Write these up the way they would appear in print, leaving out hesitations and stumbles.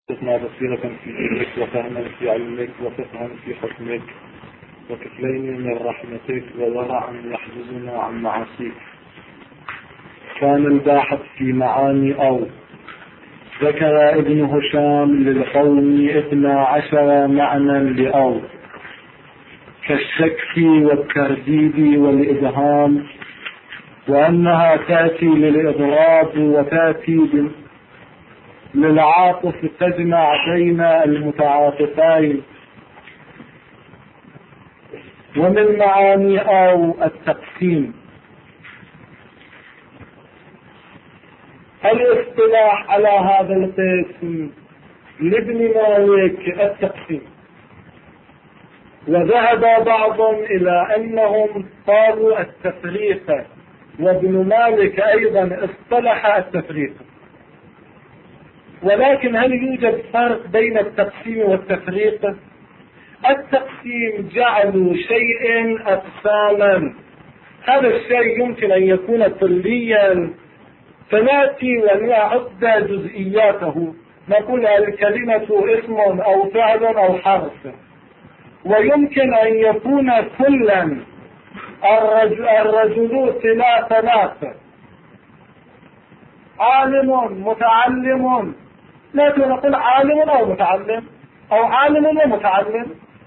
تسمع بصيرة في علمك وفهما في علمك وفقها في حكمك وكفلين من رحمتك وورعا يحجزنا عن معاصيك. كان الباحث في معاني أو ذكر ابن هشام للقوم 12 معنى لأو كالشك والترديد والإبهام، وأنها تأتي للإضراب وتأتي للعاطف تجمع بين المتعاطفين. ومن معاني أو التقسيم. الاصطلاح على هذا القسم لابن مالك التقسيم، وذهب بعضهم إلى أنهم قالوا التفريق، وابن مالك أيضا اصطلح التفريق. ولكن هل يوجد فرق بين التقسيم والتفريق؟ التقسيم جعلوا شيء أقساما، هذا الشيء يمكن أن يكون كليا، فنأتي ونعد جزئياته، نقول الكلمة اسم أو فعل أو حرف. ويمكن أن يكون كلا، الرجل ثلاثة، عالم متعلم، لا نقول عالم أو متعلم أو عالم ومتعلم.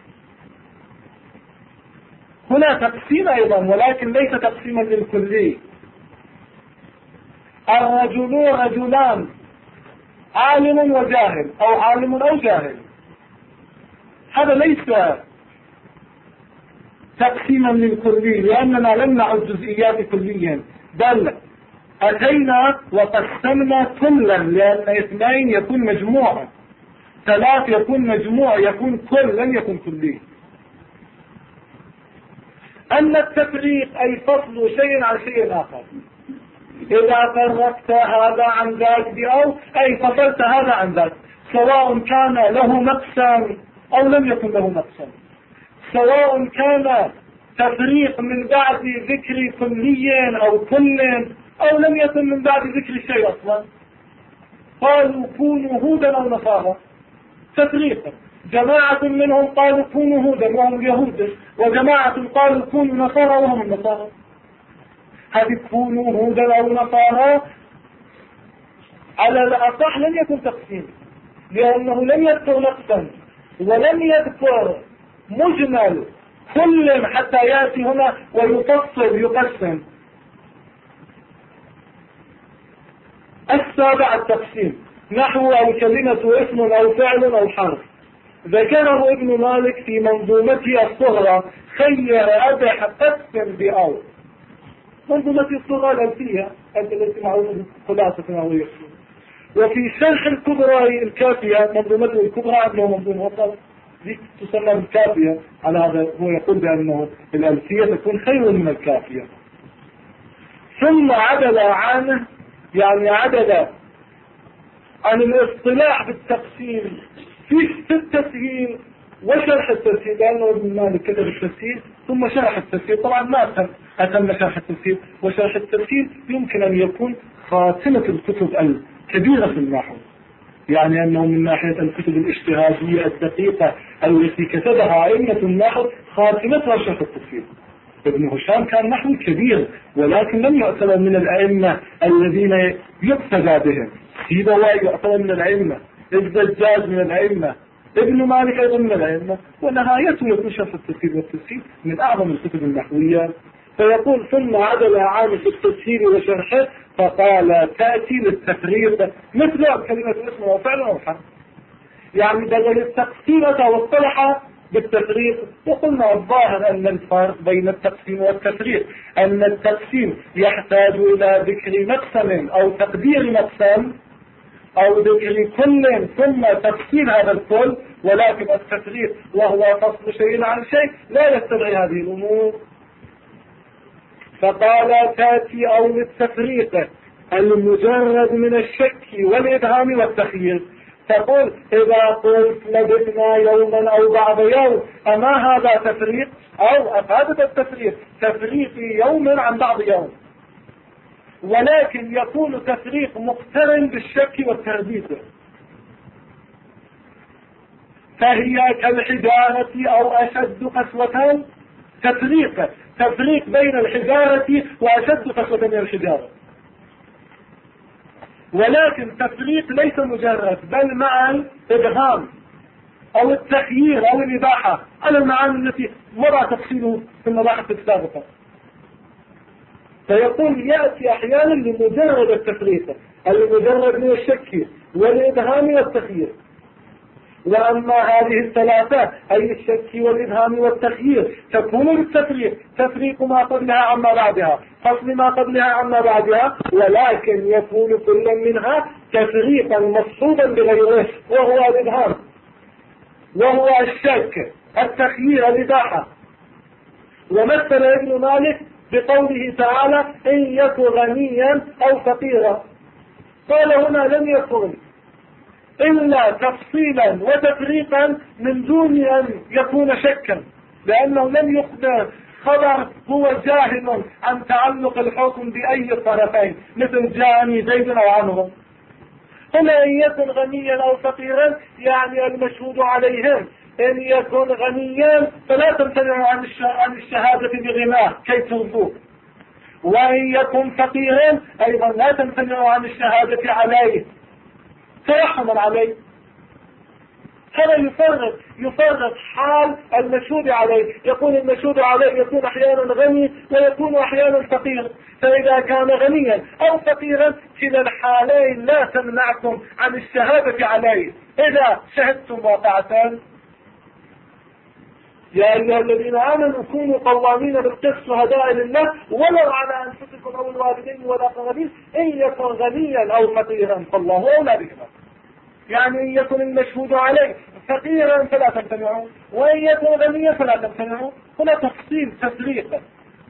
هنا تقسيم أيضا، ولكن ليس تقسيما للكلي. الرجل رجلان، عالم وجاهل أو عالم أو جاهل، هذا ليس تقسيما للكلي، لأننا لم نعد جزئيات كليا، بل أتينا وقسمنا كلا، لأن 2 يكون مجموعة، 3 يكون مجموع، يكون كل، لن يكون كلي. أن التفريق أي فصل شيء عن شيء آخر. إذا فرقت هذا عن ذاك بأو أي فصلت هذا عن ذاك، سواء كان له مقسم أو لم يكن له مقسم، سواء كان تفريق من بعد ذكر كلي أو كل، أو لم يكن من بعد ذكر شيء أصلا. قالوا كونوا هودا أو نصارى، تفريق. جماعة منهم قالوا كونوا هودا وهم يهود، وجماعة قالوا كونوا نصارى وهم النصارى. هذه كونوا هودا أو نصارى على الأصح لم يكن تقسيم، لأنه لم يذكر نقصا ولم يذكر مجمل كل حتى يأتي هنا ويفصل يقسم. السابع التقسيم، نحو الكلمة اسم أو فعل أو حرف. ذكره ابن مالك في منظومته الصغرى، خير أبح قسم بأو. منظومته الصغرى الألفية التي معروفة خلاصة نووية. وفي شرح الكبرى الكافية، منظومته الكبرى عنده منظومة وصل دي تسمى الكافية، على هذا هو يقول بأنه الألفية تكون خير من الكافية. ثم عدل عنه، يعني عدل عن الاصطلاح بالتقسيم في التسهيل وشرح التسهيل، لأنه ابن مالك كتب التسهيل ثم شرح التسهيل. طبعا ما أتم شرح التسهيل، وشرح التسهيل يمكن أن يكون خاتمة الكتب الكبيرة في النحو، يعني أنه من ناحية الكتب الاجتهادية الدقيقة التي كتبها أئمة النحو خاتمتها شرح التسهيل. ابن هشام كان نحو كبير، ولكن لم يعتبر من الأئمة الذين يقتدى بهم. سيبويه يعتبر من الأئمة، الزجاج من الأئمة، ابن مالك أيضا من الأئمة، ونهايته يكون شرح التسهيل، والتسهيل من أعظم الكتب النحوية. فيقول ثم عدل عن في التسهيل وشرحه، فقال تأتي للتفريق مثل كلمة اسم وفعل أو حرف، يعني بدل التقسيم واصطلح بالتفريق. وقلنا الظاهر أن الفرق بين التقسيم والتفريق أن التقسيم يحتاج إلى ذكر مقسم أو تقدير مقسم أو ذكر كل ثم تفصيل هذا الكل، ولكن التفريق وهو فصل شيء عن شيء لا يستدعي هذه الأمور. فقال تأتي أو للتفريق المجرد من الشك والإبهام والتخيير. تقول إذا قلت لبثنا يوما أو بعض يوم، أما هذا تفريق أو أفادت التفريق تفريق يوم عن بعض يوم، ولكن يكون تفريق مقترن بالشك والترديد. فهي كالحجارة أو أشد قسوة. تفريق بين الحجارة وأشد قسوة من الحجارة، ولكن تفريق ليس مجرد، بل مع الإبهام أو التخيير أو الإباحة على المعاني التي مر تفصيله في المباحث السابقة. فيقول يأتي أحيانا لمجرد التفريق، المجرد من الشك والإبهام والتخيير. وأما هذه الثلاثة أي الشك والإبهام والتخيير تكون بالتفريق، تفريق ما قبلها عما بعدها، فصل ما قبلها عما بعدها، ولكن يكون كل منها تفريقا مصحوبا بغيره، وهو الإبهام وهو الشك، التخيير، الإباحة. ومثل ابن مالك بقوله تعالى إن يكن غنيا أو فقيرا، قال هنا لم يكن إلا تفصيلا وتفريقا من دون أن يكون شكا، لأنه لم يقدر خبر هو جاهل عن تعلق الحكم بأي الطرفين، مثل جاءني زيد أو عمرو. هنا إن يكن غنيا أو فقيرا يعني المشهود عليهم، إن يكن غنيا فلا تمتنعوا عن الشهادة بغناه كي ترضوه، وإن يكن فقيرا أيضا لا تمتنعوا عن الشهادة عليه ترحما عليه. هذا يفرق حال المشهود عليه، يكون المشهود عليه يكون أحيانا غني ويكون أحيانا فقير، فإذا كان غنيا أو فقيرا كلا الحالين لا تمنعكم عن الشهادة عليه إذا شهدتم واقعتان. يا أيها الذين آمنوا كونوا قوامين بالقسط شهداء لله ولو على أنفسكم أو الوالدين والأقربين إن يكن غنيا أو فقيرا فالله أولى بهما. يعني إن يكن المشهود عليه فقيرا فلا تمتنعوا، وإن يكن غنيا فلا تمتنعوا. هنا تفصيل تفريق.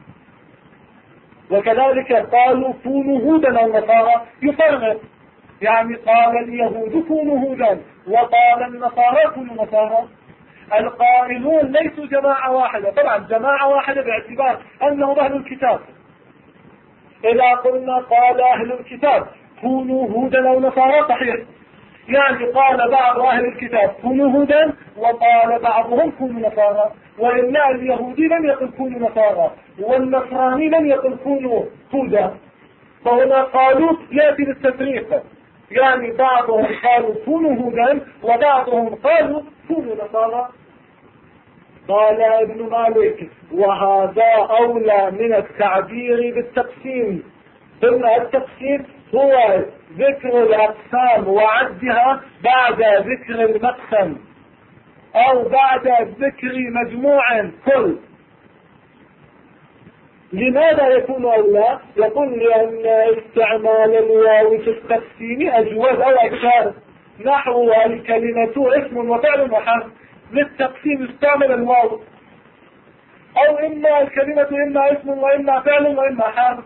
وكذلك قالوا كونوا هودا أو نصارى، يفرق، يعني قال اليهود كونوا هودا وقال النصارى كونوا نصارى. القائلون ليسوا جماعة واحدة، طبعا جماعة واحدة باعتبار أنهم أهل الكتاب. إذا قلنا قال أهل الكتاب كونوا هودا أو نصارى صحيح، يعني قال بعض أهل الكتاب كونوا هودا وقال بعضهم كونوا نصارى، وإلا اليهودي لم يقل كونوا نصارى والنصراني لم يقل كونوا هودا. فهنا قالوا يأتي للتفريق، يعني بعضهم قالوا كونوا هودا وبعضهم قالوا كونوا نصارى. قال ابن مالك وهذا أولى من التعبير بالتقسيم. ثم التقسيم هو ذكر الأقسام وعدها بعد ذكر المقسم أو بعد ذكر مجموع كل. لماذا يكون أولى؟ يقول لأن استعمال الواو في التقسيم أجوز أو أكثر، نحو الكلمة اسم وفعل وحرف، للتقسيم استعمل الواو، أو إما الكلمة إما اسم وإما فعل وإما حرف.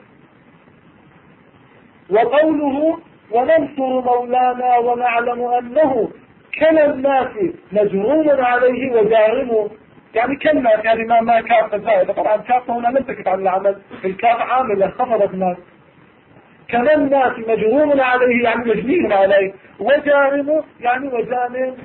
وقوله وننصر مولانا ونعلم أنه كلا الناس مجروم عليه وجارم، يعني كالناس يعني ما كافة زائدة، طبعا كافة هنا لم تكت عن العمل، الكافة عاملة خفضت الناس. كلا الناس مجروم عليه يعني مجنين عليه، وجارم يعني وجانم.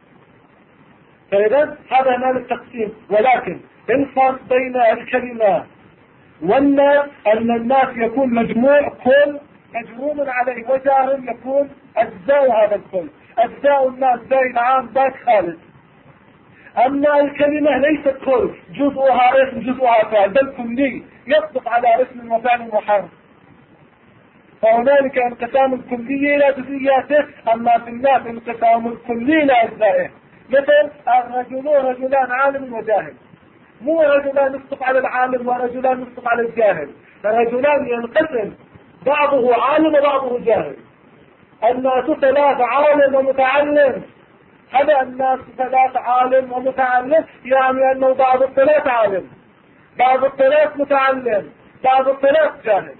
فإذا هذا مال التقسيم. ولكن الفرق بين الكلمة والناس أن الناس يكون مجموع كل مجروم عليه، وجارم يكون أجزاء هذا الكل، أجزاء الناس زائد عام ذاك خالد. أما الكلمة ليست كل، جزءها اسم جزءها فعل، بل كلي يصدق على اسم وفعل وحرف. فهنالك انقسام الكلي إلى جزئياته، أما في الناس انقسام الكلي إلى أجزائه. مثل رجلان عالم وجاهل، مو رجلان يصدق على العالم ورجلان يصدق على الجاهل، فرجلان ينقسم بعضه عالم وبعضه جاهل. الناس ثلاث عالم ومتعلم، هذا الناس ثلاث عالم ومتعلم يعني أنه بعض الثلاث عالم، بعض الثلاث متعلم، بعض الثلاث جاهل،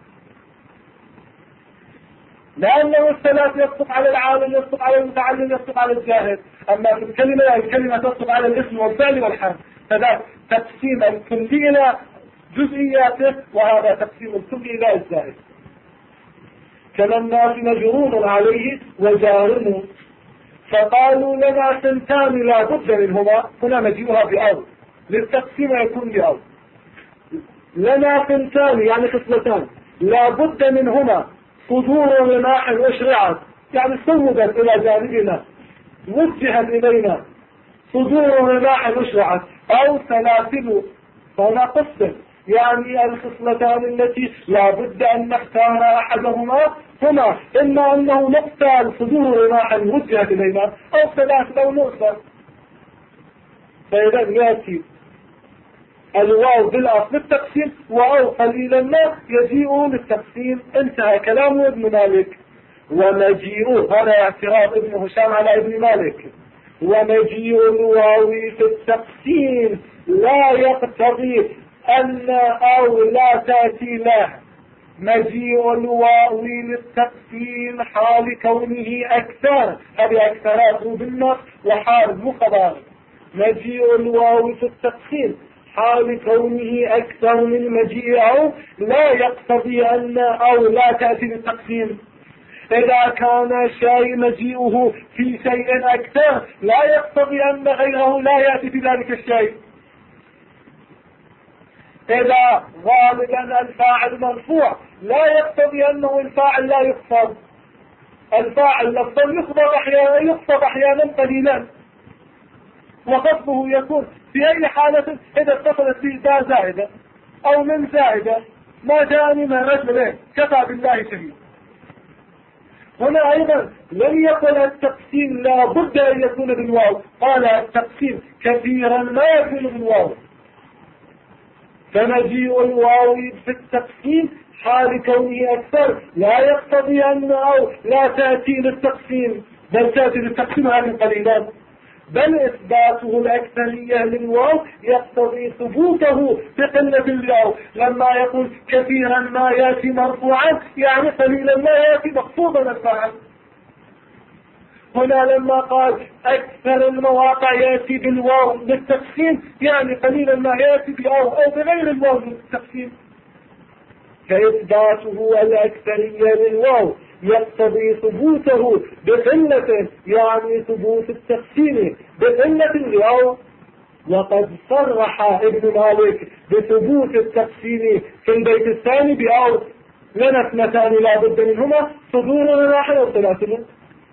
لأنه الثلاث يصدق على العالم يصدق على المتعلم يصدق على الجاهل. أما في الكلمة تصدق على الاسم والفعل والحرف. فذا تقسيم الكلي إلى جزئياته، وهذا تقسيم الكلي إلى الزائد. كما الناس مجرور عليه وجارم. فقالوا لنا ثنتان لا بد منهما، هنا مجيئها بأو للتقسيم يكون بأو. لنا ثنتان يعني خصلتان لا بد منهما، صدور رماح أشرعت يعني صمدت إلى جانبنا وجهت إلينا، صدور رماح أشرعت، أو سلاسل. فهنا قسم يعني الخصلتان التي لا بد أن نختار أحدهما هما إما أنه نقتل صدور رماح وجهت إلينا، أو سلاسل أو نؤسر. فإذا يأتي الواو بالأصل للتقسيم، وأو قليلا ما يجيء للتقسيم. انتهى كلام ابن مالك. ومجيء، هذا اعتراض ابن هشام على ابن مالك، ومجيء الواو في التقسيم لا يقتضي أن أو لا تأتي له. مجيء الواو للتقسيم حال كونه أكثر، هذه أكثرات بالنص وحال مخبر. مجيء الواو في التقسيم حال كونه أكثر من مجيء أو لا يقتضي أن أو لا تأتي بالتقسيم. إذا كان شيء مجيئه في شيء أكثر لا يقتضي أن غيره لا يأتي بذلك الشيء. إذا غالبا الفاعل مرفوع لا يقتضي أنه الفاعل لا يخفض. الفاعل لفظا يخفض أحيانا قليلا، وخفضه يكون في أي حالة إذا اتصلت به باء زائدة أو من زائدة. ما جاءني من رجل كفى بالله شهيد. هنا أيضا لم يقل التقسيم لا بد أن يكون بالواو، قال التقسيم كثيرا ما يكون بالواو. فمجيء الواو في التقسيم حال كونه أكثر لا يقتضي أن أو لا تأتي للتقسيم، بل تأتي للتقسيم هذه قليلا. بل إثباته الأكثرية للواو يقتضي ثبوته بقلة الواو. لما يقول كثيرا ما يأتي مرفوعا يعني قليلا ما يأتي مخفوضا الفاعل. هنا لما قال أكثر المواقع يأتي بالواو للتقسيم يعني قليلا ما يأتي بأو أو بغير الواو للتقسيم. فإثباته الأكثرية للواو يقتضي ثبوته بقلة، يعني ثبوت التقسيم بقلة الواو. وقد صرح ابن مالك بثبوت التقسيم في البيت الثاني بأو لنا اثنتان لا بد منهما، صدور رماح أو سلاسل.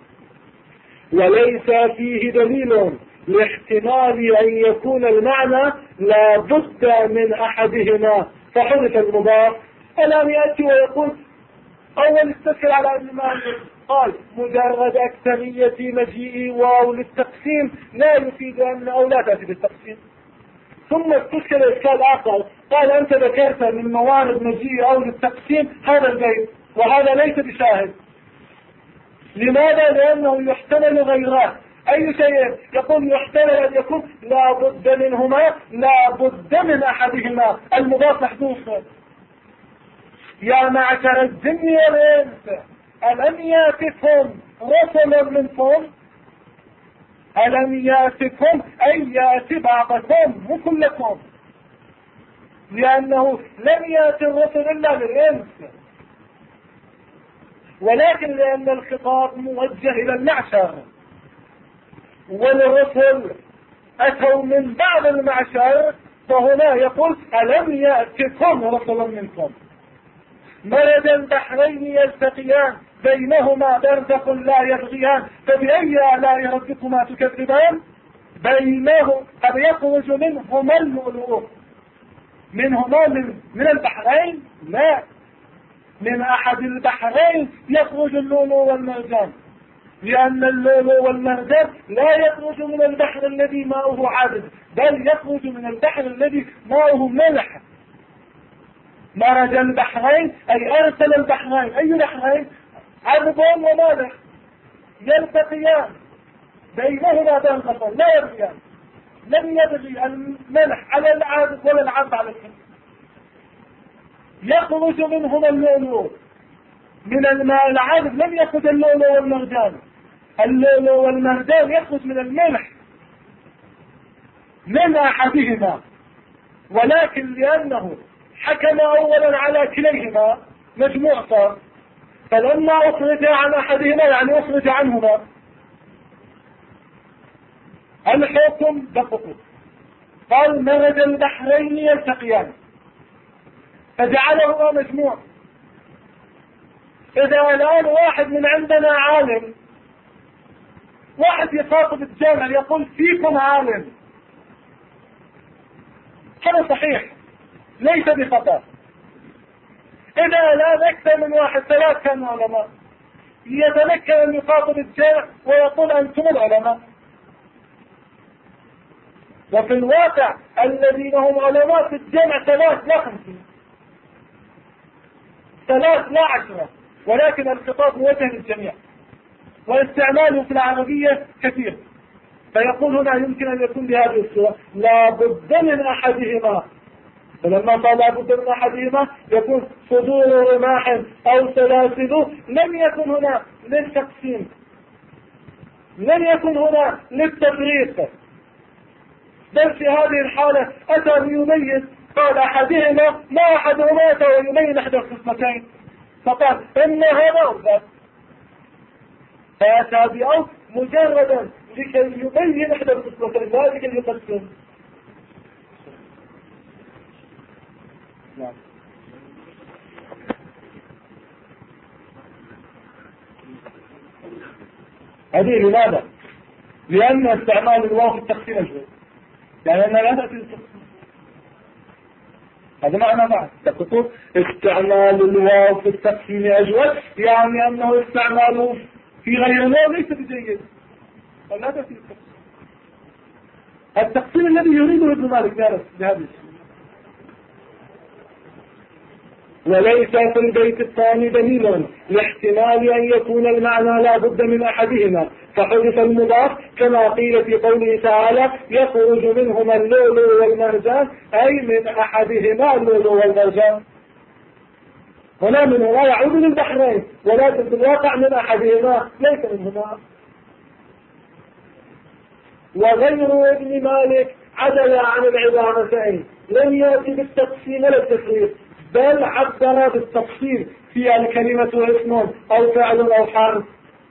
وليس فيه دليل لاحتمال أن يكون المعنى لا بد من أحدهما فحدث المضاف. ألم يأتي ويقول أول استدخل على ابن مالك قال مجرد أكثرية مجيء واو للتقسيم لا يفيد أن أو لا تأتي بالتقسيم. ثم استدخل إشكال آخر قال أنت ذكرت من موارد مجيء أو للتقسيم هذا البيت وهذا ليس بشاهد. لماذا؟ لأنه يحتمل غيره. أي شيء يقول يحتمل أن يكون لا بد منهما، لا بد من أحدهما، المضاف محذوف. يا معشر الجن والإنس ألم يأتكم رسل منكم، ألم يأتكم أي يأتي بعضكم مو كلكم، لأنه لم يأتي الرسل إلا للإنس، ولكن لأن الخطاب موجه إلى المعشر والرسل أتوا من بعض المعشر، فهنا يقول ألم يأتكم رسل منكم. مرج البحرين يلتقيان بينهما برزخ لا يبغيان فبأي آلاء ربكما تكذبان. بينه قد يخرج منهما اللؤلؤ، منهما من البحرين لا، من أحد البحرين يخرج اللؤلؤ والمرجان، لأن اللؤلؤ والمرجان لا يخرج من البحر الذي ماؤه عذب بل يخرج من البحر الذي ماؤه ملح. مرج البحرين أي أرسل البحرين، أي بحرين؟ عذب ومالح يلتقيان بينهما برزخ لا يبغيان، لم يبغي الملح على العذب ولا العذب على الملح. يخرج منهما اللؤلؤ من الماء العذب، لم يخرج اللؤلؤ والمرجان. اللؤلؤ والمرجان يخرج من الملح من أحدهما، ولكن لأنه حكم أولا على كليهما مجموع صار، فلما أخرج عن أحدهما يعني أخرج عنهما، الحكم دققوا، قال مرج البحرين يلتقيان فجعلهما مجموع. إذا الآن واحد من عندنا عالم، واحد يخاطب الجامع يقول فيكم عالم، هذا صحيح ليس بخطأ. إذا الآن أكثر من واحد، 3 كانوا علماء، يتمكن أن يخاطب الجامع ويقول أنتم العلماء. وفي الواقع الذين هم علماء في الجامع 3 لا 50، 3 لا 10، ولكن الخطاب موجه للجميع واستعماله في العربية كثير. فيقول هنا يمكن أن يكون بهذه الصورة لا بد من أحدهما، فلما قال لا بد من أحدهما يكون صدور رماح أو سلاسل، لم يكن هنا للتقسيم، لم يكن هنا للتفريق، بل في هذه الحالة أتى ليميز، قال أحدهما ما أحدهما أتى ويميز أحد الخصمتين، فقال إن هذا أرضى، فأتى بأو مجردا لكي يبين أحد الخصمتين لا لكي يقسم. نعم. هذه لماذا؟ لأن استعمال الواو في التقسيم أجوز، يعني أنها لا تأتي التقسيم، هذا معنى بعد تقول استعمال الواو في التقسيم أجوز، يعني أنه استعماله في غير الواو ليس بجيد، فلا تأتي التقسيم. التقسيم الذي يريده ابن مالك بهذا الشيء. وليس في البيت الثاني دليل لاحتمال أن يكون المعنى لا بد من أحدهما، فحدث المضاف كما قيل في قوله تعالى يخرج منهما اللؤلؤ والمرجان، أي من أحدهما اللؤلؤ والمرجان. هنا من لا يعود للبحرين، ولكن في الواقع من أحدهما ليس منهما. وغير ابن مالك عدل عن العبارتين، لم يأتي بالتقسيم ولا التفريق، بل عبر بالتفصيل في الكلمة اسم أو فعل أو حرف،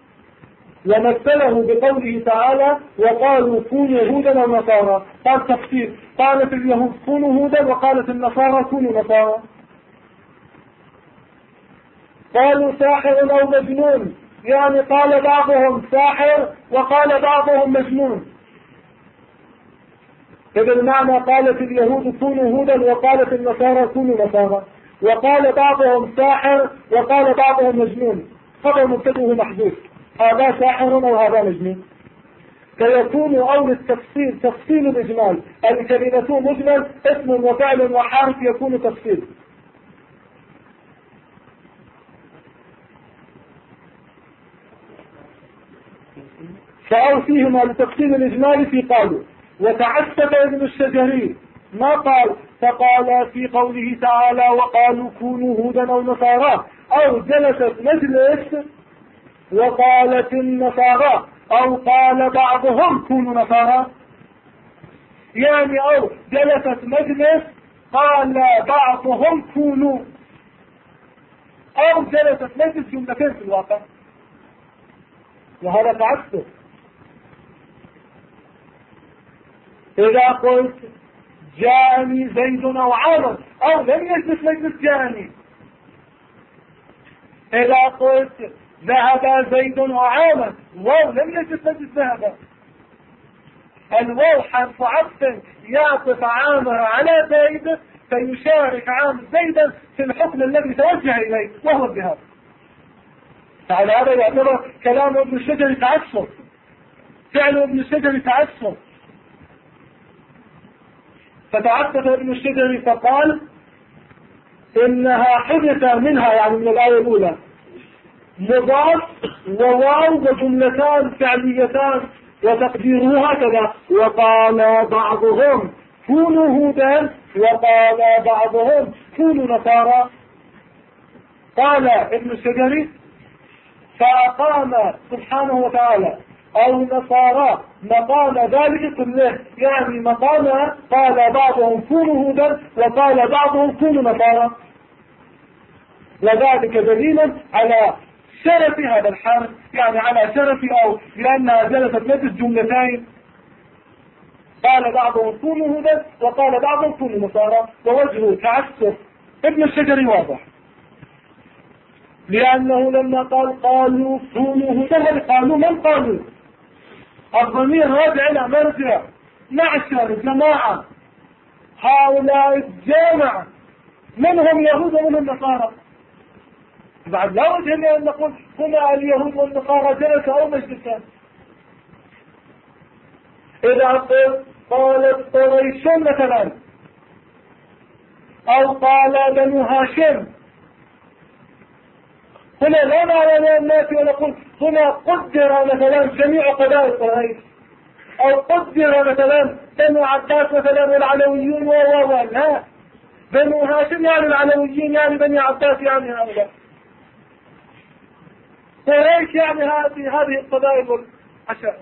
ومثله بقوله تعالى وقالوا كونوا هودا أو نصارى، قال تفصيل، قالت اليهود كونوا هودا وقالت النصارى كونوا نصارى. قالوا ساحر أو مجنون، يعني قال بعضهم ساحر وقال بعضهم مجنون. إذا المعنى قالت اليهود كونوا هودا وقالت النصارى كونوا نصارى، وقال بعضهم ساحر وقال بعضهم مجنون، خبر مبتدأه محذوف، هذا ساحر أو هذا مجنون. فيكون أول التفصيل تفصيل الإجمال، الكلمة مجمل اسم وفعل وحرف يكون تفصيل. فأوصيهما لتفصيل الإجمال في قوله وتعسف ابن الشجري ما قال، فقال في قوله تعالى وقالوا كونوا هودا أو نصارى، أو جلست مجلس وقالت النصارى، أو قال بعضهم كونوا نصارى، يعني أو جلست مجلس قال بعضهم كونوا، أو جلست مجلس جملتين في الواقع، وهذا تعسف. إذا قلت جاءني زيد أو عمر، أو لم يجلس مجلس جاءني. إذا قلت ذهب زيد وعامر، واو لم يجلس مجلس ذهب. الواو حرف عطف يعطف عامر على زيد فيشارك عامر زيدا في الحكم الذي توجه إليه وهو الذهاب. فعلى هذا يعتبر كلام ابن الشجر تعسف، فعل ابن الشجر تعسف. فتعسف ابن الشجر فقال إنها حدث منها، يعني من الآية الأولى، مضاف وواو وجملتان فعليتان، وتقديره هكذا وقال بعضهم كونوا هودا وقال بعضهم كونوا نصارى. قال ابن الشجري فأقام سبحانه وتعالى أو نصارى مقام ذلك كله، يعني مقام قال بعضهم كونوا هودا وقال بعضهم كونوا نصارى، وذلك دليل على شرف هذا الحرف، يعني على شرف أو لأنها جلست مجلس جملتين. قال بعضهم كونوا هدى وقال بعضهم كونوا نصارى، ووجهه تعسف ابن الشجري واضح، لأنه لما قالوا كونوا هدى، قالوا من قالوا؟ الضمير راجع إلى مرجع، معشر جماعة، هؤلاء الجامعة منهم يهود ومنهم نصارى. بعد لا وجه لأن نقول هنا اليهود والنصارى جلسوا أو مجلسان. إذا قالت قريش مثلا أو قال بنو هاشم، هنا لا نرى الناس ونقول هنا قدر مثلا جميع قبائل قريش، أو قدر مثلا بنو عباس مثلا والعلويون لا، بنو هاشم يعني العلويين يعني بني عباس يعني هؤلاء، قريش يعني هذه القبائل والعشائر.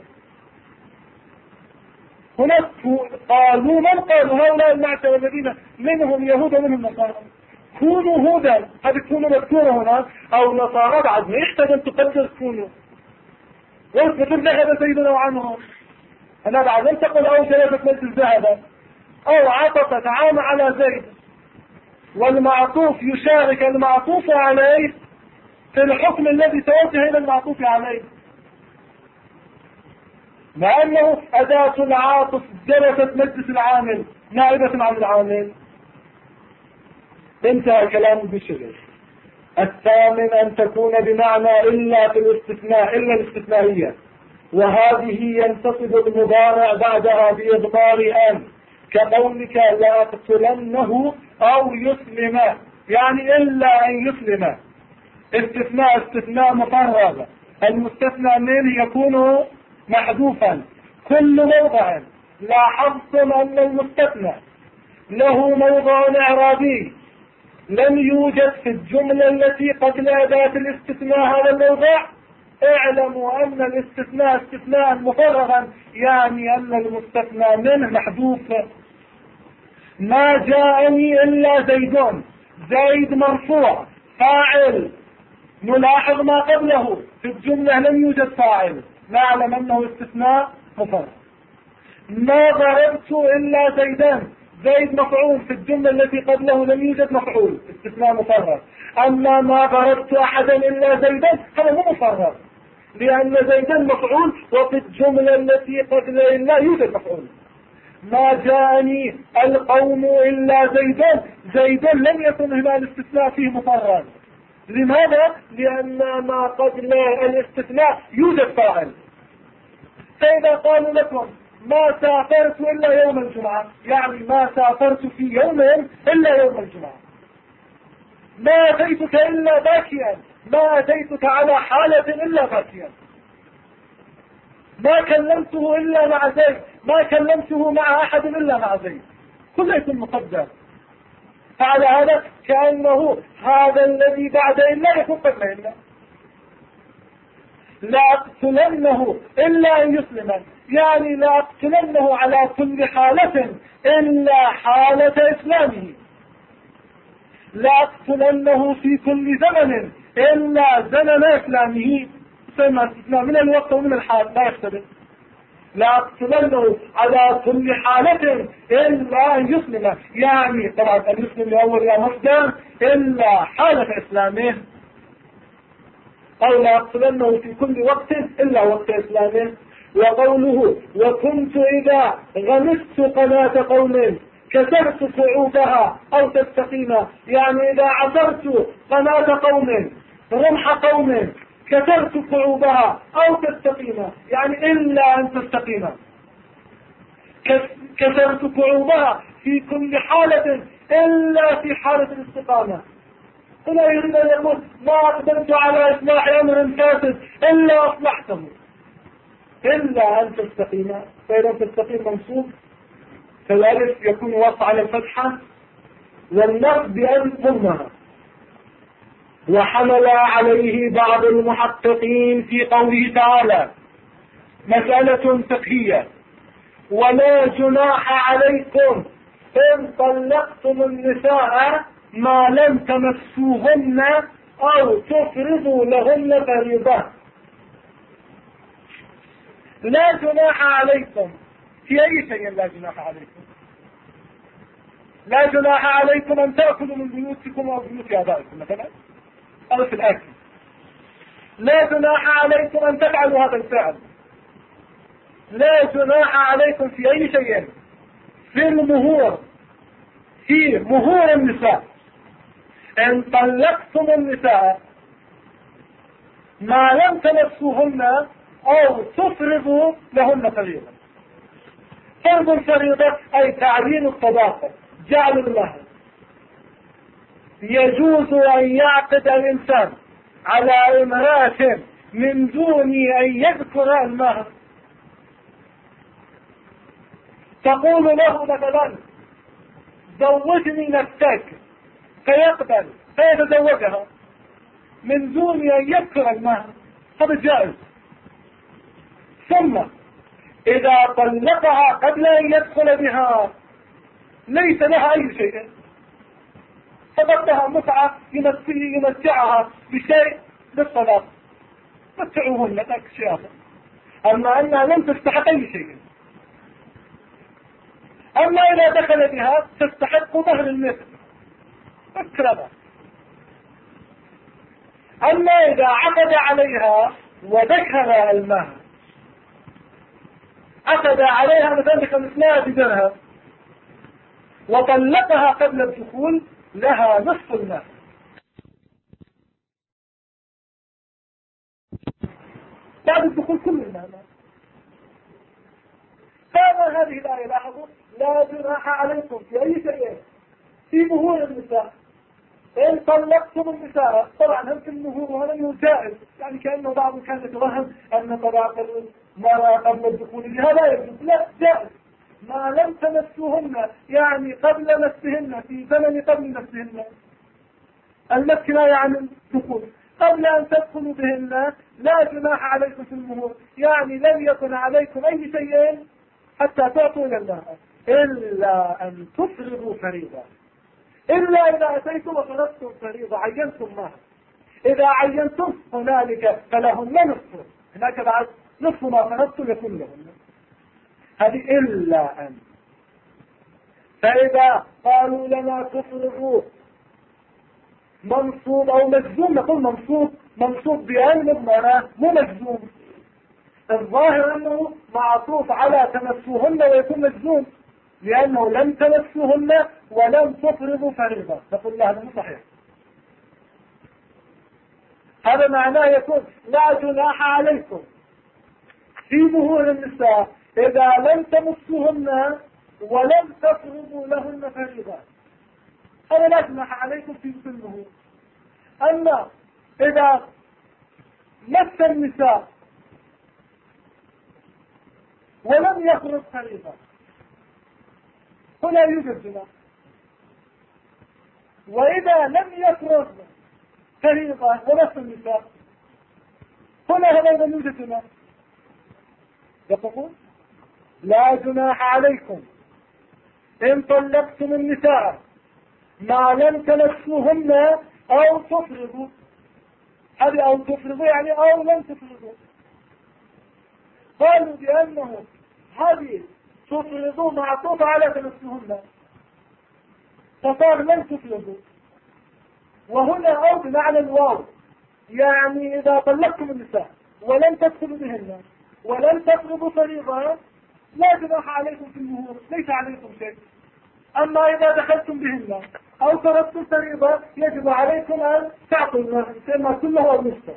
هناك قالوا من قالوا هؤلاء المعشر الذين منهم يهود ومنهم نصارى كونوا هدى، هذه كونوا مذكورة هنا، أو نصارى بعد ما يحتاج أن تقدر كونوا، واثبتوا ذهب سيدنا عنهم، أنا بعد أن تقول أو جلست مجلس الذهب أو عطفت عام على زيد، والمعطوف يشارك المعطوف عليه في الحكم الذي توجه إلى المعطوف عليه، مع أنه أداة العاطف جلست مجلس العامل نائبة عن العامل. انتهى كلام ابن الشجري. الثامن أن تكون بمعنى إلا في الاستثناء، إلا الاستثنائية، وهذه ينتصب المضارع بعدها بإضمار أن، كقولك لا أقتلنه أو يسلم، يعني إلا أن يسلم. استثناء مفرغ، المستثنى منه يكون محذوفا كل موضع. لاحظتم أن المستثنى له موضع إعرابي لم يوجد في الجملة التي قبل أداة الاستثناء هذا الموضع. اعلموا أن الاستثناء استثناء مفرغا، يعني أن المستثنى منه محذوف. ما جاءني إلا زيدون، زيد مرفوع فاعل، نلاحظ ما قبله في الجملة لم يوجد فاعل، نعلم أنه استثناء مفرغ. ما ضربت إلا زيدان، زيد مفعول، في الجملة التي قبله لم يوجد مفعول، استثناء مفرغ. أما ما ضربت أحدا إلا زيدان هذا مو مفرغ، لأن زيدان مفعول وفي الجملة التي قبل إلا يوجد مفعول. ما جاءني القوم إلا زيدان، زيدان لم يكن هنا الاستثناء فيه مفرغ. لماذا؟ لأن ما قبل الاستثناء يوجد فاعل. فإذا قالوا لكم ما سافرت إلا يوم الجمعة، يعني ما سافرت في يوم إلا يوم الجمعة. ما أتيتك إلا باكيا، ما أتيتك على حالة إلا باكيا. ما كلمته إلا مع زيد، ما كلمته مع أحد إلا مع زيد، كله يكون مقدر. فعلى هذا كأنه هذا الذي بعد إلا يكون قبل إلا. لا أقتلنه إلا أن يسلم، يعني لا أقتلنه على كل حالة إلا حالة إسلامه. لا أقتلنه في كل زمن إلا زمن إسلامه، ثم استثناء من الوقت ومن الحال لا يختلف. لا أقتلنه على كل حالة إلا أن يسلم، يعني طبعا أن يسلم لأول يا مصدر إلا حالة إسلامه، أو لا أقتلنه في كل وقت إلا وقت إسلامه. وقوله وكنت إذا غمست قناة قوم كسرت صعوبها أو تستقيم، يعني إذا عثرت قناة قوم رمح قوم كسرت صعوبها أو تستقيم، يعني إلا أن تستقيم. كسرت صعوبها في كل حالة إلا في حالة الاستقامة. هنا يريد أن يقول ما أقدمت على إصلاح أمر فاسد إلا أصلحته، إلا أن تستقيم. فإذا تستقيم منصوب، فالألف يكون وقع على الفتحة والنصب بأن ضمها. وحمل عليه بعض المحققين في قوله تعالى مسألة فقهية: ولا جناح عليكم إن طلقتم النساء ما لم تمسوهن أو تفرضوا لهن فريضة. لا جناح عليكم، في أي شيء لا جناح عليكم. لا جناح عليكم أن تأكلوا من بيوتكم أو بيوت آبائكم مثلا، أو في الأكل. لا جناح عليكم أن تفعلوا هذا الفعل. لا جناح عليكم في أي شيء. في المهور، في مهور النساء، إن طلقتم النساء ما لم تمسوهن أو تفرضوا لهن فريضة. فرض الفريضة أي تعيين الصداقة، جعل المهر. يجوز أن يعقد الإنسان على امرأة من دون أن يذكر المهر. تقول له مثلا زوجني نفسك، فيقبل فيتزوجها من دون أن يذكر المهر، هذا جائز. ثم إذا طلقها قبل أن يدخل بها ليس لها أي شيء، فبدها متعة يمتعها بشيء بالصلاة، متعوهن لك شيء آخر، أما أنها لم تستحق أي شيء. أما إذا دخل بها تستحق مهر المثل اكرمها. أما إذا عقد عليها وذكر المهر، عقد عليها مثلا 500 درهم وطلقها قبل الدخول، لها نصف المهر. بعد الدخول كل المهر. فما هذه الآية؟ لاحظوا: لا جناح عليكم في أي شيء في مهور النساء إن طلقتم النساء. طبعا هم في المهور وهذا جائز، يعني كأنه بعض كان يتوهم أن طلاق المرأة قبل الدخول بها لا يجوز. لا، جائز ما لم تمسوهن، يعني قبل مسهن، في زمن قبل مسهن. المس لا يعني الدخول، قبل أن تدخلوا بهن لا جناح عليكم في المهور، يعني لم يكن عليكم أي شيء حتى تعطوا إلى الله، إلا أن تفرضوا فريضة. إلا إذا أتيتم وفرضتم فريضة، عينتم مهر. إذا عينتم هنالك فلهن نصف، هناك بعد نصف ما فرضتم يكون لهن. هذه إلا أن. فإذا قالوا لنا تفرضوا منصوب أو مجزوم، نقول منصوب بأن مضمرة، مو مجزوم. الظاهر أنه معطوف على تمسوهن ويكون مجزوم، لأنه لم تمسوهن ولم تفرضوا فريضة. نقول لا، هذا مو صحيح. هذا معناه يكون لا جناح عليكم في مهور النساء إذا لم تمسوهن ولم تفرضوا لهن فريضة. هذا لا جناح عليكم في المهور. أما إذا مس النساء ولم يفرض فريضة، هنا يوجد جناح. وإذا لم يفرض فريضة ومس النساء، هنا أيضا يوجد جناح. يقول: لا جناح عليكم إن طلقتم النساء ما لم تمسوهن أو تفرضوا. هذه أو تفرضوا يعني أو لم تفرضوا. قالوا بأنه هذه تفرضوا معطوفة على تمسوهن، فصار لم تفرضوا. وهنا أو بمعنى الواو، يعني إذا طلقتم النساء ولم تدخلوا بهن ولم تفرضوا فريضة لا جناح عليكم في المهور، ليس عليكم شيء. أما إذا دخلتم بهن أو فرضتم فريضة يجب عليكم أن تعطوا المهر كله أو نصفه.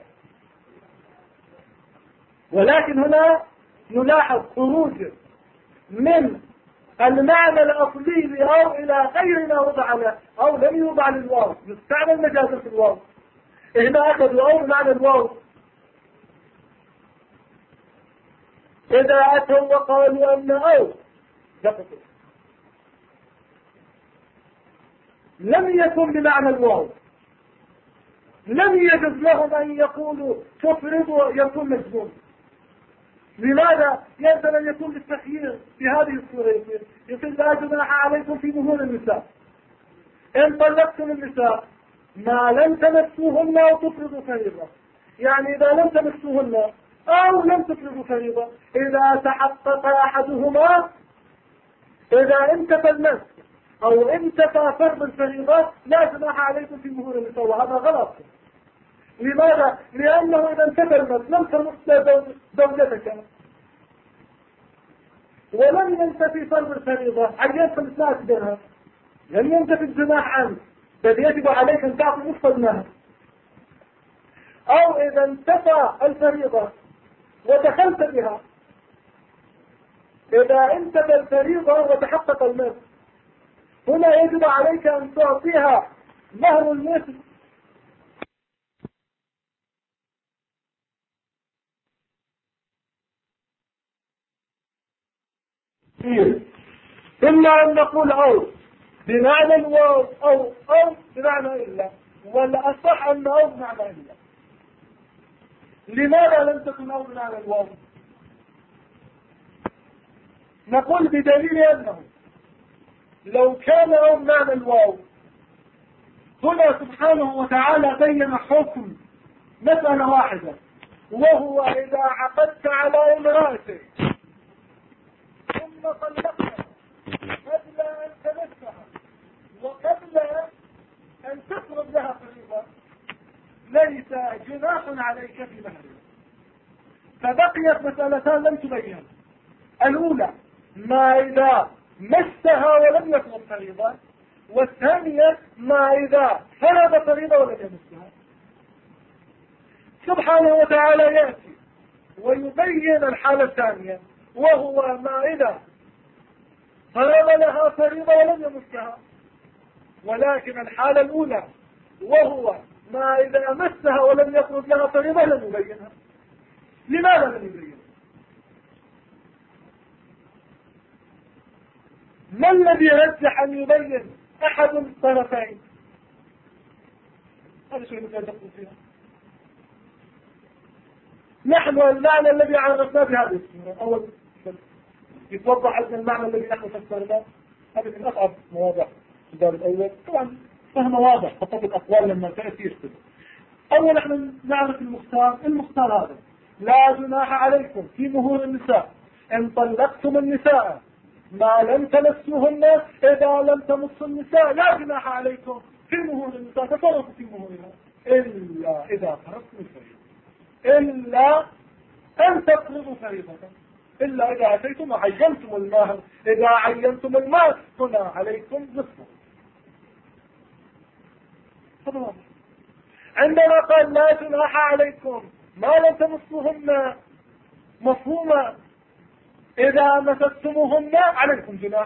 ولكن هنا نلاحظ خروج من المعنى الأصلي لأو إلى غير ما وضع له، أو لم يوضع للواو، يستعمل مجازا في الواو. هنا أخذوا أو بمعنى الواو. إذا أتوا وقالوا أن أو لم يكن بمعنى الواو، لم يجوز لهم أن يقولوا تفرضوا يكون مجزوم. لماذا؟ يجب أن يكون بالتخيير في هذه الصورة. يقول: لا جناح عليكم في مهور النساء إن طلقتم النساء ما لم تمسوهن أو تفرضوا فريضة. يعني إذا لم تمسوهن أو لم تفرضوا فريضة، إذا تحقق أحدهما إذا انتفى النسك أو انتفى فرض الفريضة لا جناح عليكم في مهور النساء، وهذا غلط. لماذا؟ لأنه إذا انتفى النسك لم تمس زوجتك ولم ينتفي فرض الفريضة، عينت الإسلام بها، لم ينتفي الجناح عنك، بل يجب عليك أن تعطي نصف المهر. أو إذا انتفى الفريضة ودخلت بها، إذا انتفى الفريضة وتحقق المثل، هنا يجب عليك أن تعطيها مهر المثل. إما أن نقول أو بمعنى الواو أو بمعنى إلا، والأصح أن أو بمعنى إلا. لماذا لم تكن أو بمعنى الواو؟ نقول بدليل أنه لو كان أو بمعنى الواو هنا سبحانه وتعالى بين حكم مسألة واحدة، وهو إذا عقدت على امرأتك ثم طلقتها قبل أن تمسها وقبل أن تفرض لها فريضة ليس جناح عليك في مهرها. فبقيت مسألتان لم تبين. الأولى ما إذا مسها ولم يفرض فريضة، والثانية ما إذا فرض فريضة ولم يمسها. سبحانه وتعالى يأتي ويبين الحالة الثانية، وهو ما إذا فرض لها فريضة ولم يمسها. ولكن الحالة الأولى وهو ما إذا مسها ولم يفرض لها فريضة لم يبينها. لماذا لم يبينها؟ ما الذي يرجح أن يبين أحد الطرفين؟ هذا شيء نتدخل فيها. نحن المعنى الذي عرفناه بهذه السورة أول يتوضح أن المعنى الذي نحن فسرناه، هذا من أصعب مواضع في الباب الأول. طبعا فهم واضح، فقط الأقوال لما تأتي يشتغل. أول نحن نعرف المختار هذا: لا جناح عليكم في مهور النساء إن طلقتم النساء ما لم تمسوهن. إذا لم تمسوا النساء لا جناح عليكم في مهور النساء، تصرفوا في مهورها إلا إذا فرضتم الفريضة، إلا أن تفرضوا فريضة، إلا إذا أتيتم وعينتم المهر. إذا عينتم المهر هنا عليكم نصفه. هذا واضح. عندما قال لا جناح عليكم ما لم تمسوهن، مفهومة إذا مسستموهن عليكم جناح.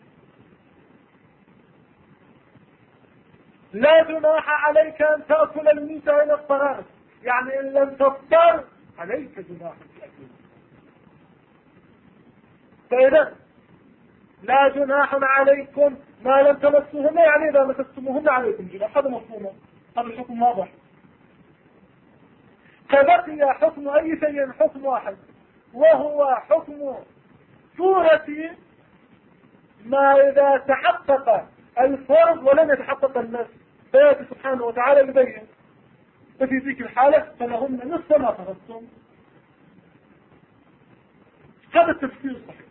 لا جناح عليك أن تأكل الميت إلى الطراز، يعني إن لم تفطر عليك جناح في أكله. فإذا لا جناح عليكم ما لم تمسوهن، يعني إذا مسستموهن عليكم جناح. هذا مفهومه، هذا الحكم واضح. فبقي حكم أي شيء حكم واحد، وهو حكم صورة ما إذا تحقق الفرض ولم يتحقق النفس، فيأتي سبحانه وتعالى يبين: ففي ذيك الحالة فلهن نصف ما فرضتم. هذا التفسير الصحيح.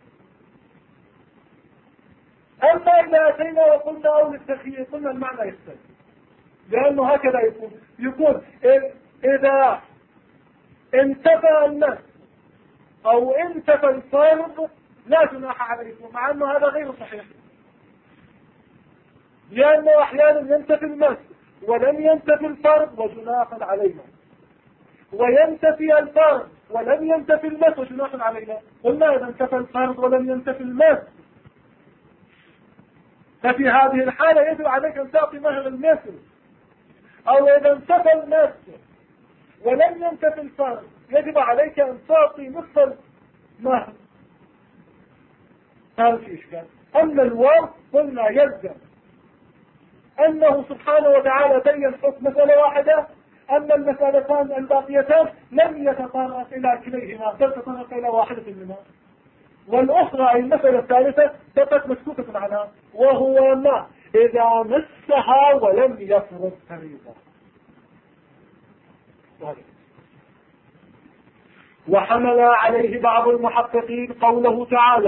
أما إذا أتينا وقلنا أو للتخيير، قلنا المعنى يختلف، لأنه هكذا يكون إذا انتفى النفس أو انتفى الفرض لا جناح عليكم، مع أنه هذا غير صحيح، لأنه أحيانا ينتفي النفس ولم ينتفي الفرض وجناح علينا، وينتفي الفرض ولم ينتفي المس وجناح علينا. قلنا إذا انتفى الفرض ولم ينتفي المس، ففي هذه الحالة يجب عليك أن تعطي مهر المثل. أو إذا انتفى المس ولم ينتفي الفرض يجب عليك أن تعطي نصف المهر. هذا في إشكال. أما الواو قلنا يلزم أنه سبحانه وتعالى بين حكم مسألة واحدة، أما المسألتان الباقيتان لم يتطرق إلى كليهما، بل تطرق إلى واحدة منهما، والأخرى المسألة الثالثة بقت مسكوتة عنها، وهو ما إذا مسها ولم يفرض فريضة. وحمل عليه بعض المحققين قوله تعالى: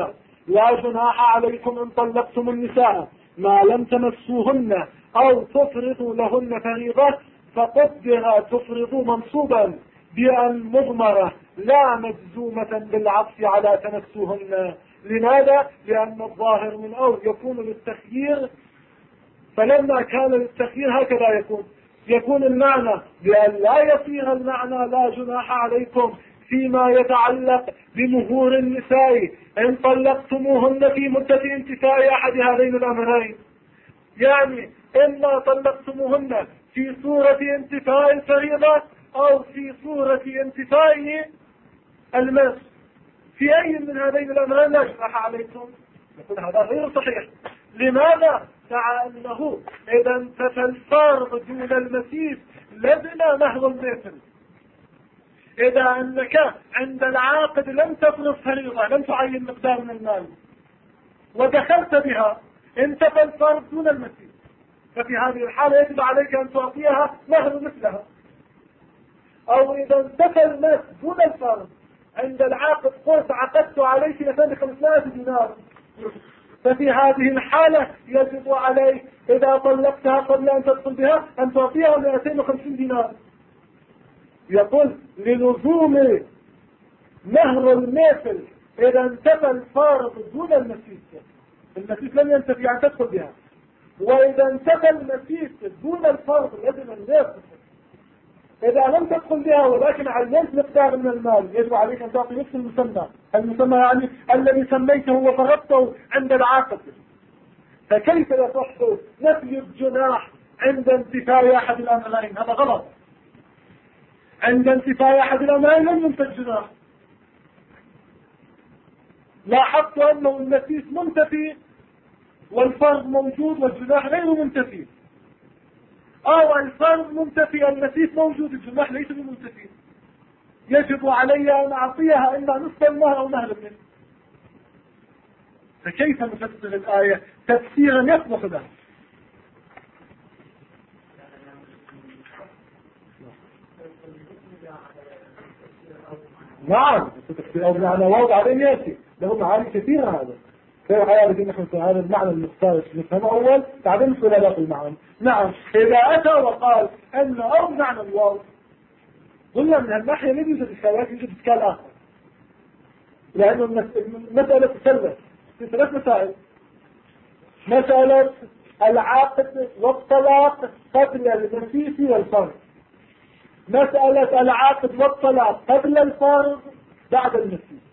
لا جناح عليكم إن طلقتم النساء ما لم تمسوهن أو تفرضوا لهن فريضة. فقدر تفرضوا منصوبا بأن مضمرة لا مجزومة بالعطف على تمسوهن. لماذا؟ لأن الظاهر من أو يكون للتخيير، فلما كان للتخيير هكذا يكون المعنى بأن لا يصير المعنى لا جناح عليكم فيما يتعلق بمهور النساء إن طلقتموهن في مدة انتفاء أحد هذين الأمرين. يعني إما طلقتموهن في صورة انتفاء الفريضة أو في صورة انتفاء المس، في أي من هذين الأمرين لا جناح عليكم. يقول هذا غير صحيح. لماذا؟ مع أنه إذا انتفى الفرض دون المسيس لزم مهر المثل. إذا أنك عند العاقد لم تفرض فريضة، لم تعين مقدار من المال ودخلت بها، انتفى الفرض دون المسيس، ففي هذه الحالة يجب عليك أن تعطيها مهر مثلها. أو إذا انتفى المس دون الفرض، عند العاقد قلت عقدت عليك مثلا 500 دينار، ففي هذه الحالة يجب عليك إذا طلقتها قبل أن تدخل بها أن تعطيها 250 دينار. يقول للزوم مهر المثل إذا انتفى الفارض دون المسيس. المسيس لم ينتفي أن تدخل بها، وإذا انتفى المسيس دون الفارض لازم المثل. إذا لم تدخل بها ولكن عينت مقدار من المال يجب عليك أن تعطي نفس المسمى يعني الذي سميته وفرضته عند العاقد. فكيف يصح نفي الجناح عند انتفاء أحد الأمرين؟ هذا غلط. عند انتفاء أحد الأمرين لم ينفى الجناح. لاحظت أنه المسيس منتفي والفرض موجود والجناح غير منتفي، أو الفرض منتفي المسيس موجود الجناح ليس بمنتفي. يجب علي أن أعطيها إما نصف المهر أو مهر منه. فكيف نفسر الآية تفسيرا يصلح له؟ نعم تفسير أو معنى واضح عليه يأتي له معاني كثيرة. هذا كيف حيالي نحن في هذا المعنى المختار نفهمه أول بعدين ندخل باقي المعنى. نعم إذا أتى وقال أن أو معنى الواو قلنا من الناحية الذي يوجد الخلاف يوجد إشكال آخر، لأنه المسألة تسلس في ثلاث مسائل. مسألة العقد والطلاق قبل المسيس والفرض، مسألة العقد والطلاق قبل الفرض بعد المسيس،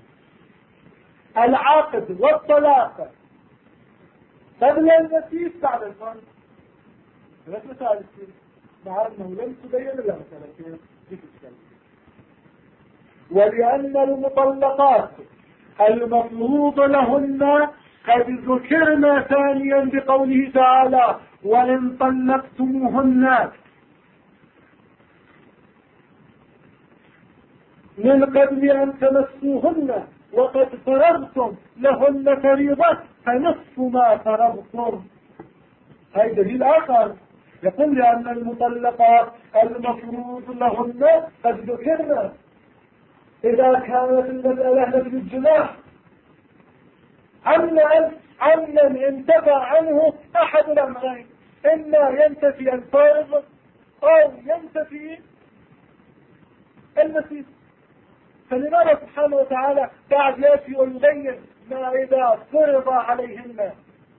العقد والطلاق قبل المسيس بعد الفرض. ثلاث مسائل مع أنه لم تبين إلا مسألتين في الإشكال. ولأن المطلقات المفروض لهن قد ذكرنا ثانيا بقوله تعالى وإن طلقتموهن من قبل أن تمسوهن وقد فرضتم لهن فريضة فنصف ما فرضتم. هذا دليل آخر يقول لأن المطلقات المفروض لهن قد ذكرنا. إذا كانت المسألة نفي الجناح عمن انتفى عنه أحد الأمرين، إما ينتفي الفرض أو ينتفي المسيس. فلماذا سبحانه وتعالى بعد يأتي ويبين ما إذا فرض عليهن؟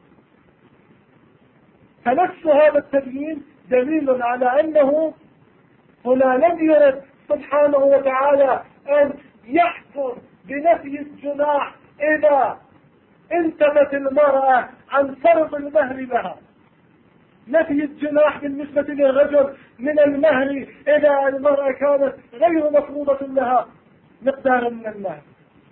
فنفس هذا التبيين دليل على أنه هنا لم يرد سبحانه وتعالى أن يحكم بنفي الجناح إذا انتفت المرأة عن فرض المهر لها. نفي الجناح بالنسبة للرجل من المهر إذا المرأة كانت غير مفروضة لها مقدارا من المهر،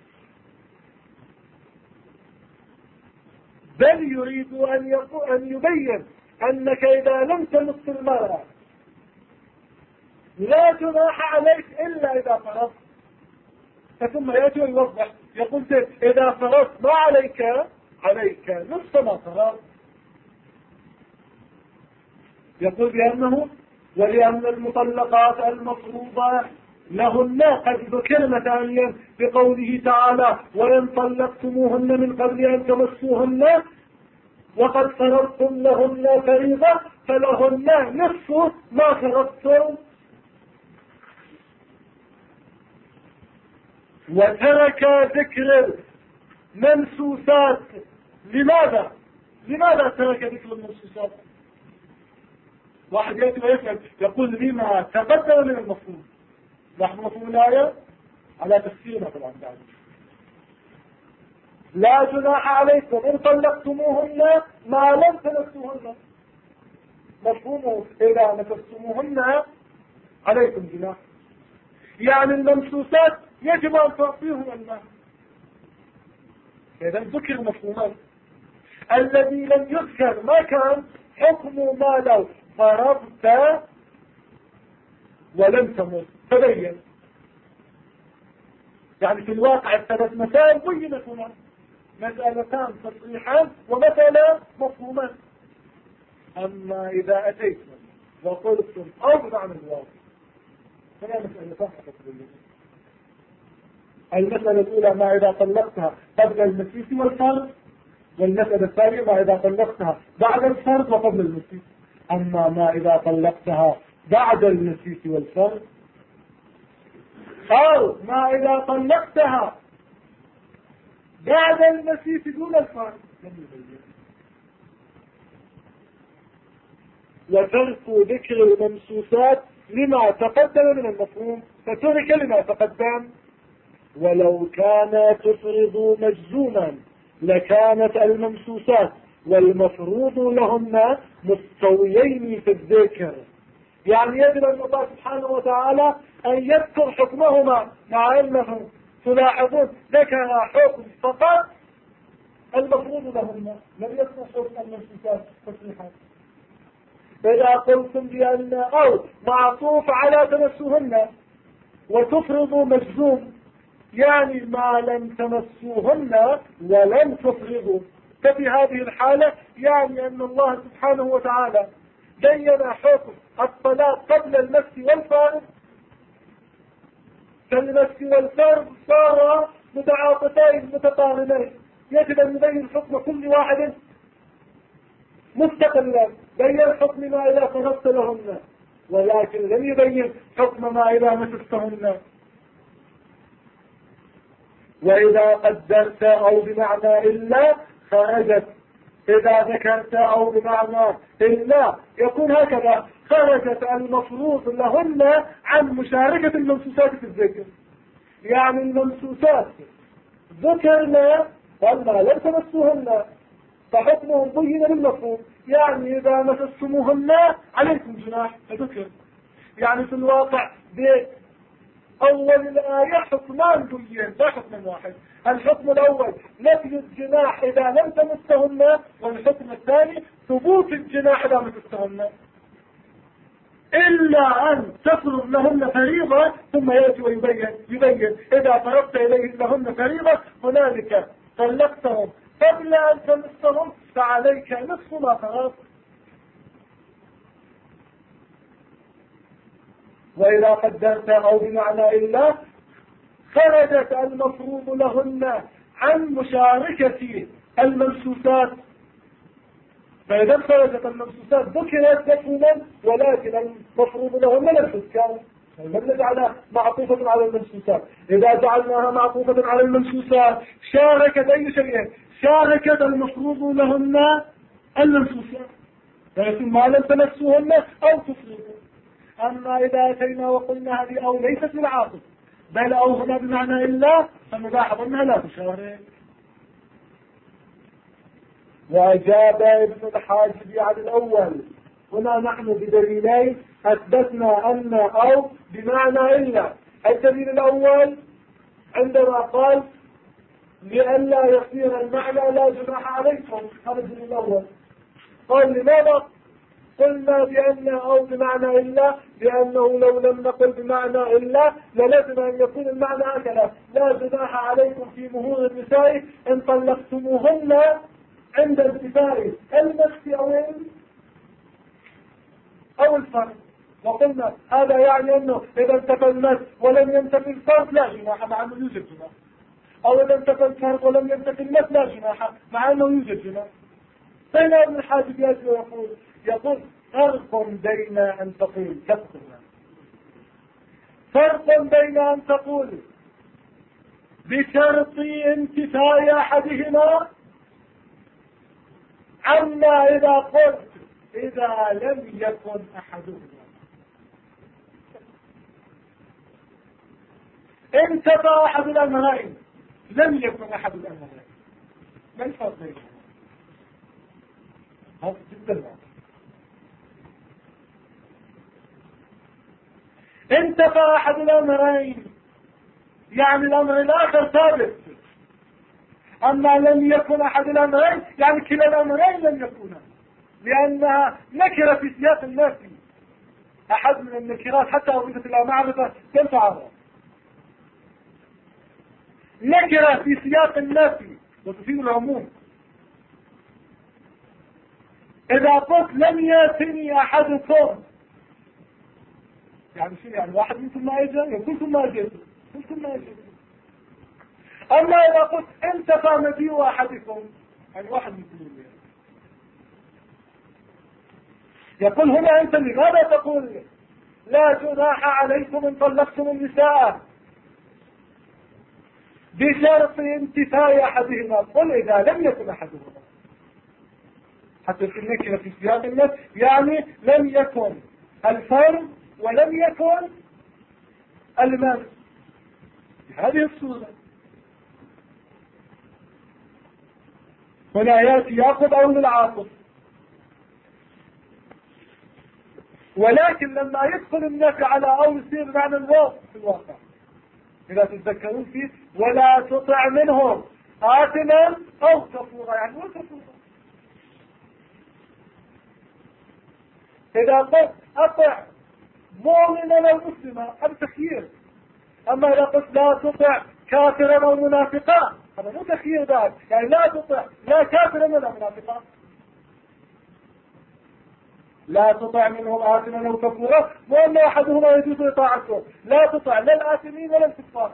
بل يريد أن يبين أنك إذا لم تمس المرأة لا جناح عليك إلا إذا فرضت. ثم يأتي ويوضح يقول إذا فرضت ما عليك نصف ما فرضت. يقول بأنه ولأن المطلقات المفروضة لهن قد ذكرن ثانيا بقوله تعالى وإن طلقتموهن من قبل أن تمسوهن وقد فرضتم لهن فريضة فلهن نصف ما فرضتم. وترك ذكر المنسوسات. لماذا ترك ذكر المنسوسات؟ واحد يأتي ويسأل يقول لما تقدم من المفهوم. نحن مفهوم الآية على تفسيرنا طبعا. لا جناح عليكم إن طلقتموهن ما لم تمسوهن. مفهومه إذا مسستموهن عليكم جناح، يعني الممسوسات يجب أن تعطيهم المال. إذا ذكر مفهومان. الذي لم يذكر ما كان حكم ما لو فرضت ولم تمر. تبين يعني في الواقع الثلاث مسائل بينت هنا، مسألتان تصريحان ومسألة مفهومان. أما إذا أتيتم وقلتم أو بمعنى الواو فلا مسألتان فقط بينت. المسألة الأولى ما إذا طلقتها قبل المسيس والفرض، والمسألة الثانية ما إذا طلقتها بعد الفرض وقبل المسيس. أما ما إذا طلقتها بعد المسيس والفرض أو ما إذا طلقتها بعد المسيس دون الفرض لم يبين. وترك ذكر الممسوسات لما تقدم من المفهوم فترك لما تقدم. ولو كان تفرض مجزوما لكانت الممسوسات والمفروض لهن مستويين في الذكر. يعني يجب أن الله سبحانه وتعالى أن يذكر حكمهما، مع أنه تلاحظون ذكر حكم فقط المفروض لهن، لم يذكر حكم الممسوسات تصريحا. إذا قلتم بأن أو معطوف على تمسوهن وتفرض مجزوم، يعني ما لم تمسوهن ولم تفرضوا، ففي هذه الحالة يعني أن الله سبحانه وتعالى بين حكم الطلاق قبل المس والفارق، فالمس والفارق صار متعاطفين متقارنين، يجب أن نبين حكم كل واحد مستقلا. بين حكم ما إذا فرضت لهن، ولكن لم يبين حكم ما إذا مسستهن. وإذا قدرت أو بمعنى إلا خرجت. إذا ذكرت أو بمعنى إلا يكون هكذا: خرجت المفروض لهن عن مشاركة الممسوسات في الذكر. يعني الممسوسات ذكرنا وما لم تمسوهن فحكمهم بين للمفروض. يعني إذا مسستموهن عليكم جناح فذكر. يعني في الواقع أول الآية حكمان بين لا حكم واحد. الحكم الأول نفي الجناح إذا لم تمسهن، والحكم الثاني ثبوت الجناح إذا مسستهن، إلا أن تفرض لهن فريضة ثم يأتي ويبين إذا فرضت إليه لهن فريضة هنالك طلقتهم قبل أن تمسهم فعليك نصف ما فرضت. وإذا قدرت أو بمعنى إلا خرجت المفروض لهن عن مشاركة الممسوسات. فإذا خرجت الممسوسات ذكرت مفهوما، ولكن المفروض لهن لم تذكر، لم نجعلها معطوفة على الممسوسات. إذا جعلناها معطوفة على الممسوسات شاركت أي شيء، شاركت المفروض لهن الممسوسات، فيكون ما لم تمسوهن أو تفرضوا. أما إذا أتينا وقلنا هذه أو ليست بالعاطف بل أو هنا بمعنى إلا، فنلاحظ أنها لا تشارك. وأجاب ابن الحاجب عن الأول. هنا نحن بدليلين أثبتنا أن أو بمعنى إلا. الدليل الأول عندما قال لئلا يصير المعنى لا جناح عليكم، هذا الدليل الأول. قال لماذا قلنا بأن أو بمعنى إلا؟ لأنه لو لم نقل بمعنى إلا للازم أن يكون المعنى هكذا: لا جناح عليكم في مهور النساء إن طلقتموهن عند انتفاء المس أو الفرض. وقلنا هذا يعني أنه إذا انتفى المس ولم ينتفي الفرد لا جناح مع أنه يوجد جناح، أو إذا انتفى الفرد ولم ينتفي المس لا جناح مع أنه يوجد جناح. فإن ابن الحاجب يجب يقول فرق بين أن تقول فرق بين أن تقول بشرط انتفاء أحدهما، عما إذا قلت إذا لم يكن أحدهما. انتفى أحد الأمرين لم يكن أحد الأمرين، ما الفرق بينهما؟ هذا جدا واضح. انتفى أحد الأمرين يعني الأمر الآخر ثابت، أما لم يكن أحد الأمرين يعني كلا الأمرين لم يكونا، لأنها نكرة في سياق النفي. أحد من النكرات حتى أضيفت إلى معرفة تنفع نكرة في سياق النفي وتفيد العموم. إذا قلت لم يأتني أحدكم يعني شو يعني؟ واحد منكم ما يجي؟ كلكم ما جئتوا، كلكم ما جئتوا. أما إذا قلت انتفى مجيء أحدكم يعني واحد منكم اللي يقول هنا أنت لماذا تقول لا جناح عليكم إن طلقتم النساء بشرط انتفاء أحدهما؟ قل إذا لم يكن أحدهما، حتى في النكرة في سياق النفي يعني لم يكن الفرد ولم يكن المس بهذه الصورة. هنا يأتي يأخذ أو للعاطف، ولكن لما يدخل النفي على أو يصير معنى الواقع في الواقع. إذا تتذكرون فيه ولا تطع منهم آثما أو كفورا يعني مو كفورا. إذا قلت أطع مؤمنا أو مسلما هذا تخيير، أما إذا قلت لا تطع كافرا أو منافقا هذا مو تخيير ذلك، يعني لا تطع لا كافرا ولا منافقا. لا تطع منهم آثما أو كفورا، وأن أحدهما يجوز إطاعته، لا تطع لا الآثمين ولا الكفار.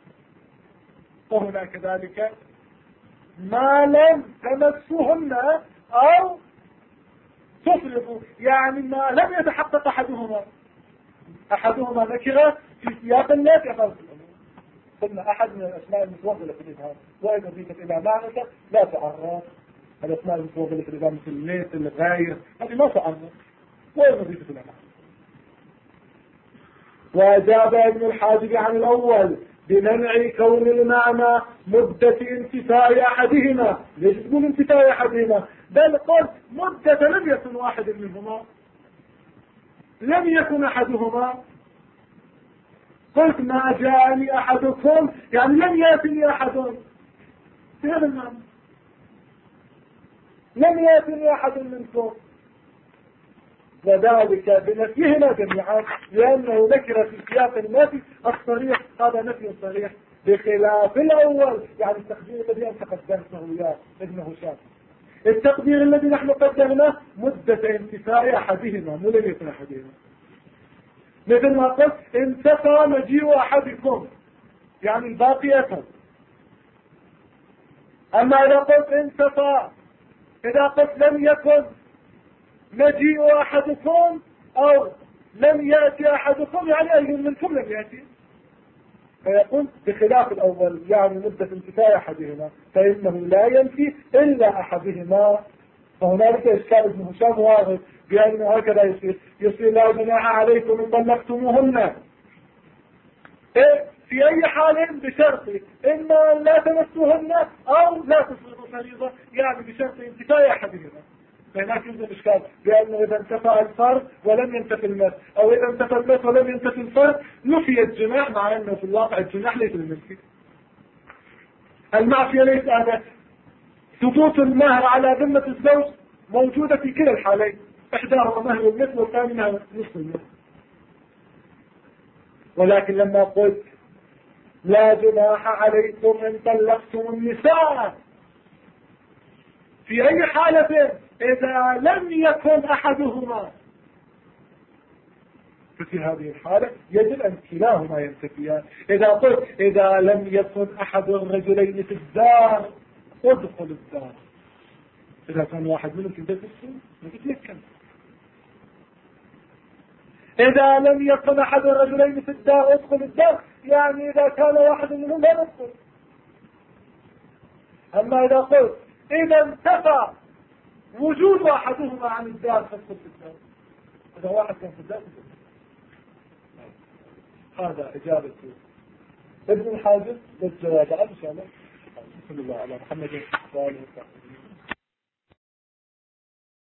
وهنا كذلك ما لم تمسهن أو تفرضوا يعني ما لم يتحقق أحدهما نكرة في سياق النافع فرض الأمور. قلنا أحد من الأسماء المتوغلة في الإبهام وإذا ضيفت إلى معرفة لا تعرف. الأسماء المتوغلة في الإبهام مثل الليث الغير هذه ما تعرف وإذا ضيفت إلى معرفة. وأجاب ابن الحاجب عن الأول بمنع كون المعنى مدة انتفاء أحدهما. ليش تقول انتفاء أحدهما؟ بل قلت مدة لم يكن واحد منهما، لم يكن أحدهما. قلت ما جاءني أحدكم يعني لم يأتني أحد، في هذا المعنى لم يأتني أحد منكم، وذلك بنفيهما جميعا لأنه نكر في سياق النفي الصريح، هذا نفي صريح بخلاف الأول يعني التقدير الذي أنت قدمته يا ابن هشام. التقدير الذي نحن قدرناه مدة انتفاء أحدهما مو لم يكن أحدهما، مثل ما قلت انتفى مجيء أحدكم يعني الباقي أثر. أما إذا قلت انتفى، إذا قلت لم يكن مجيء أحدكم أو لم يأتي أحدكم يعني أي منكم لم يأتي، فيقول بخلاف الأول يعني مدة انتفاء أحدهما فإنه لا ينفي إلا أحدهما. فهنالك إشكال ابن هشام واضح بأنه هكذا يصير لا جناح عليكم إن طلقتموهن في أي حال بشرط إما أن لا تمسوهن أو لا تفرضوا فريضة يعني بشرط انتفاء أحدهما. فهناك يوجد إشكال بأنه إذا انتفى الفرد ولم ينتفي المس أو إذا انتفى المس ولم ينتفي الفرد نفي الجناح، مع أنه في الواقع الجناح ليس المنفي. المعفية ليس هذا ثبوت المهر على ذمة الزوج موجودة في كلا الحالين، إحداهما مهر المثل والثاني مهر نصف المثل. ولكن لما قلت لا جناح عليكم إن طلقتم النساء في أي حالة إذا لم يكن أحدهما ففي هذه الحالة يجب أن كلاهما ينتفيان. إذا قلت إذا لم يكن أحد الرجلين في الدار ادخل الدار، إذا كان واحد منهم في البيت ما تتمكن. إذا لم يكن أحد الرجلين في الدار ادخل الدار، يعني إذا كان واحد منهم لا يدخل. أما إذا قلت إذا انتفى وجود أحدهما عن الدار فادخل في الدار، إذا واحد كان في الدار هذا إجابة ابن الحاجب للجواب. إن شاء الله. بسم الله على محمد وعلى آله وصحبه.